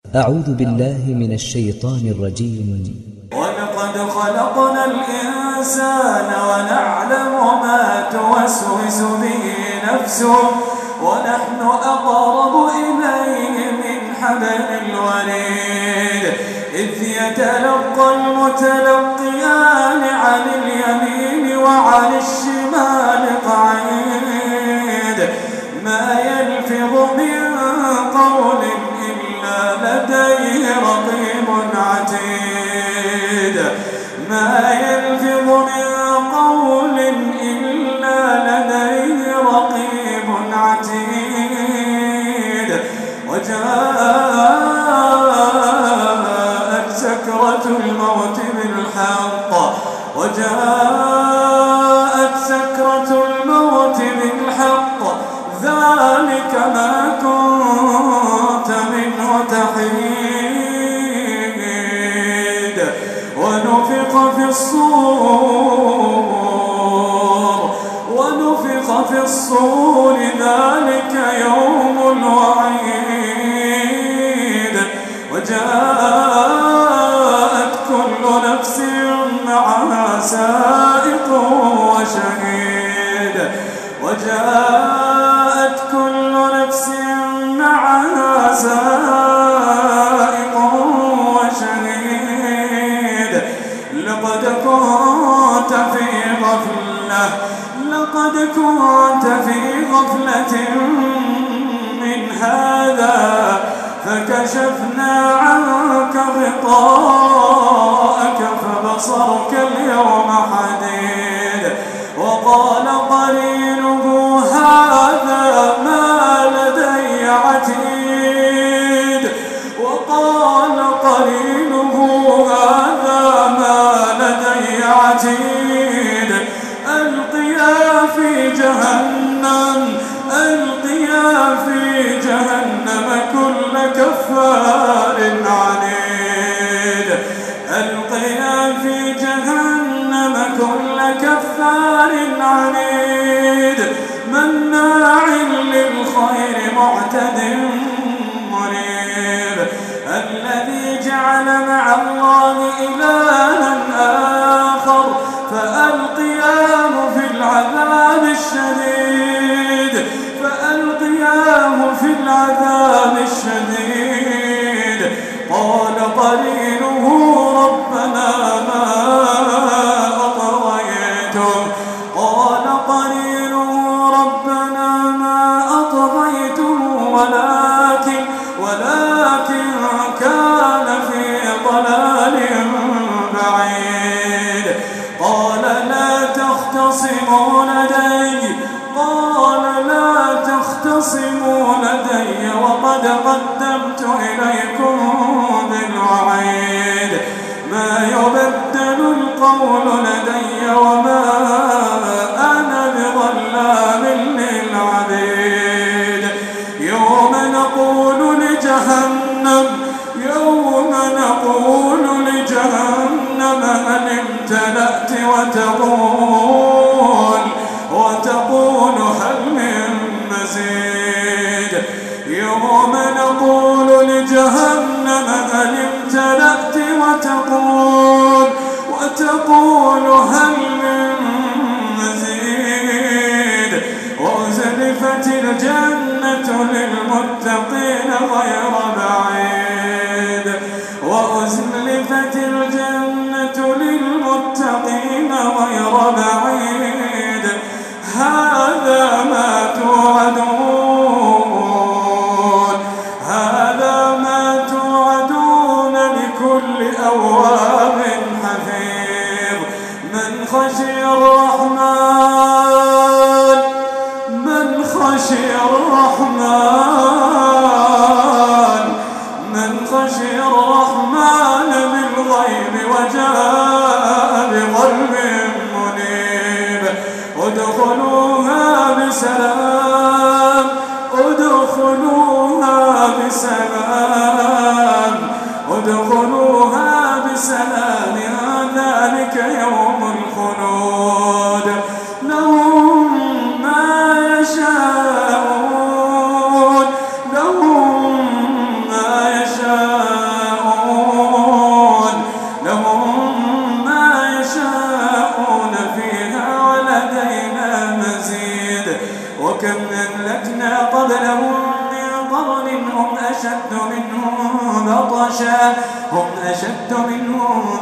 أعوذ بالله من الشيطان الرجيم. ولقد خلقنا الإنسان ونعلم ما توسوس به نفسه ونحن أقرب إليه من حبل الوريد إذ يتلقى المتلقيان عن اليمين وعن الشمال قعيد ما يلفظ من قول إلا لديه رقيب عتيد ما يلفظ من قول إلا لديه رقيب عتيد وجاءت سكرة الموت بالحق ذلك ما كنت منه تحيد ونفخ في الصور ذلك يوم الوعيد وجاءت كل نفس معها سائق وشهيد لقد كنت في غفلة من هذا فكشفنا عنك غطاءك فبصرك اليوم حديد وقال قرينه هذا ما لدي عتيد ألقيا في جهنم كل كفار عنيد مناع للخير معتد مريب الذي جعل مع الله إلها آخر فألقياه في العذاب الشديد قال قرينه ربنا ما أطغيته ولكن كان في ضلال بعيد قال لا تختصموا لدي وقد قدمت إليكم بالوعيد ما يبدل القول لدي وما أنا بظلام للعبيد يوم نقول لجهنم هل امتلأت وتقول هل من مزيد يوم نقول لجهنم هل امتلأت وتقول هل من مزيد وأزلفت الجنة للمتقين غير بعيد هذا ما توعدون لكل أواب حفيظ من خشي الرحمن بالغيب وجاء بقلب منيب ادخلوها بسلام ذلك يوم الخلود لهم ما يشاءون أشد منهم بطشا